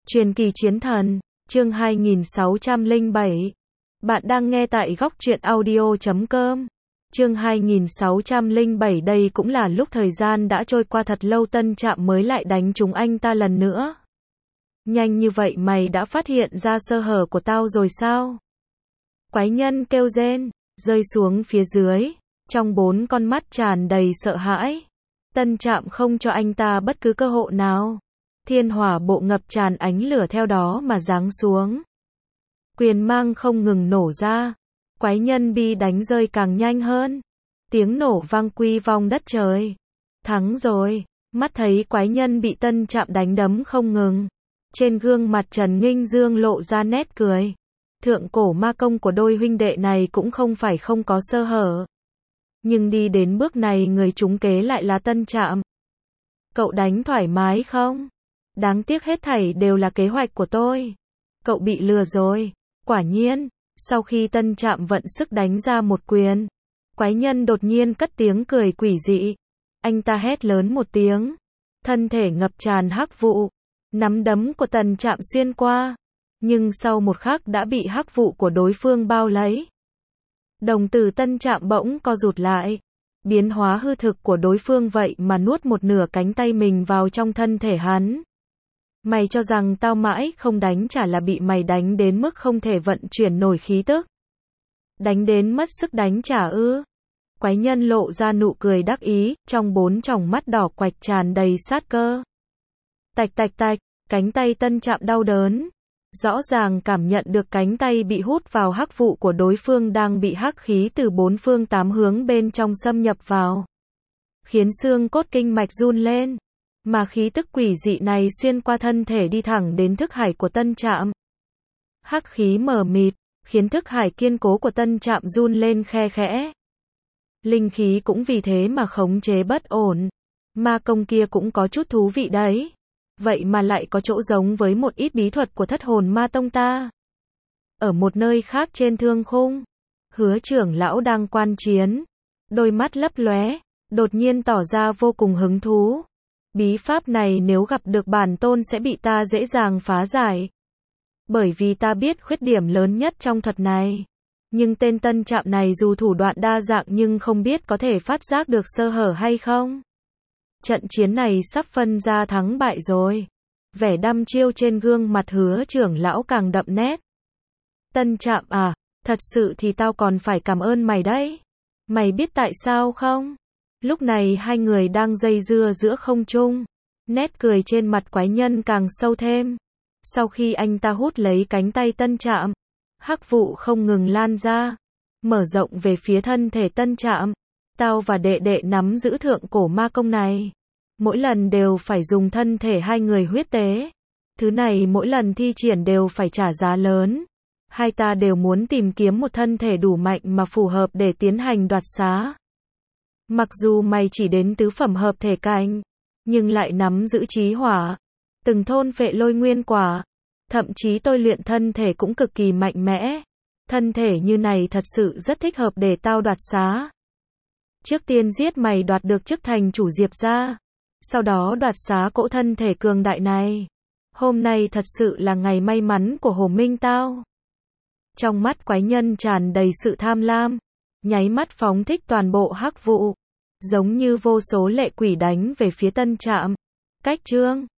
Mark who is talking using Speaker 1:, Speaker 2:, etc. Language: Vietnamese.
Speaker 1: Truyền kỳ chiến thần, chương 2607. Bạn đang nghe tại góc truyện audio.com. Chương 2607. Đây cũng là lúc thời gian đã trôi qua thật lâu, Tân Trạm mới lại đánh trúng anh ta lần nữa. Nhanh như vậy mày đã phát hiện ra sơ hở của tao rồi sao? Quái nhân kêu rên, rơi xuống phía dưới, trong 4 con mắt tràn đầy sợ hãi. Tân Trạm không cho anh ta bất cứ cơ hội nào. Thiên hỏa bộ ngập tràn ánh lửa theo đó mà giáng xuống. Quyền mang không ngừng nổ ra. Quái nhân bị đánh rơi càng nhanh hơn. Tiếng nổ vang quy vong đất trời. Thắng rồi. Mắt thấy quái nhân bị Tân Trạm đánh đấm không ngừng. Trên gương mặt Trần Nghinh Dương lộ ra nét cười. Thượng cổ ma công của đôi huynh đệ này cũng không phải không có sơ hở. Nhưng đi đến bước này người trúng kế lại là Tân Trạm. Cậu đánh thoải mái không? Đáng tiếc hết thảy đều là kế hoạch của tôi. Cậu bị lừa rồi. Quả nhiên, sau khi Tân Trạm vận sức đánh ra một quyền, quái nhân đột nhiên cất tiếng cười quỷ dị. Anh ta hét lớn một tiếng, thân thể ngập tràn hắc vụ, nắm đấm của Tân Trạm xuyên qua, nhưng sau một khắc đã bị hắc vụ của đối phương bao lấy. Đồng tử Tân Trạm bỗng co rụt lại. Biến hóa hư thực của đối phương vậy mà nuốt một nửa cánh tay mình vào trong thân thể hắn. Mày cho rằng tao mãi không đánh trả là bị mày đánh đến mức không thể vận chuyển nổi khí tức. Đánh đến mất sức đánh trả ư? Quái nhân lộ ra nụ cười đắc ý, trong 4 tròng mắt đỏ quạch tràn đầy sát cơ. Tạch tạch tạch, cánh tay Tân Trạm đau đớn. Rõ ràng cảm nhận được cánh tay bị hút vào hắc vụ của đối phương đang bị hắc khí từ 4 phương 8 hướng bên trong xâm nhập vào. Khiến xương cốt kinh mạch run lên. Mà khí tức quỷ dị này xuyên qua thân thể đi thẳng đến thức hải của Tân Trạm. Hắc khí mờ mịt, khiến thức hải kiên cố của Tân Trạm run lên khe khẽ. Linh khí cũng vì thế mà khống chế bất ổn. Ma công kia cũng có chút thú vị đấy. Vậy mà lại có chỗ giống với một ít bí thuật của Thất Hồn Ma Tông ta. Ở một nơi khác trên thương khung, Hứa trưởng lão đang quan chiến. Đôi mắt lấp lóe, đột nhiên tỏ ra vô cùng hứng thú. Bí pháp này nếu gặp được bản tôn sẽ bị ta dễ dàng phá giải. Bởi vì ta biết khuyết điểm lớn nhất trong thuật này. Nhưng tên Tân Trạm này dù thủ đoạn đa dạng nhưng không biết có thể phát giác được sơ hở hay không. Trận chiến này sắp phân ra thắng bại rồi. Vẻ đăm chiêu trên gương mặt Hứa trưởng lão càng đậm nét. Tân Trạm à, thật sự thì tao còn phải cảm ơn mày đấy. Mày biết tại sao không? Lúc này hai người đang dây dưa giữa không trung. Nét cười trên mặt quái nhân càng sâu thêm. Sau khi anh ta hút lấy cánh tay Tân Trạm, hắc vụ không ngừng lan ra, mở rộng về phía thân thể Tân Trạm. Tao và đệ đệ nắm giữ thượng cổ ma công này. Mỗi lần đều phải dùng thân thể hai người huyết tế. Thứ này mỗi lần thi triển đều phải trả giá lớn. Hai ta đều muốn tìm kiếm một thân thể đủ mạnh mà phù hợp để tiến hành đoạt xá. Mặc dù mày chỉ đến tứ phẩm hợp thể cảnh, nhưng lại nắm giữ chí hỏa, từng thôn phệ lôi nguyên quả, thậm chí tôi luyện thân thể cũng cực kỳ mạnh mẽ. Thân thể như này thật sự rất thích hợp để tao đoạt xá. Trước tiên giết mày đoạt được chức thành chủ Diệp gia, sau đó đoạt xá cỗ thân thể cường đại này. Hôm nay thật sự là ngày may mắn của Hồ Minh tao. Trong mắt quái nhân tràn đầy sự tham lam, nháy mắt phóng thích toàn bộ hắc vụ, giống như vô số lệ quỷ đánh về phía Tân Trạm. Cách chương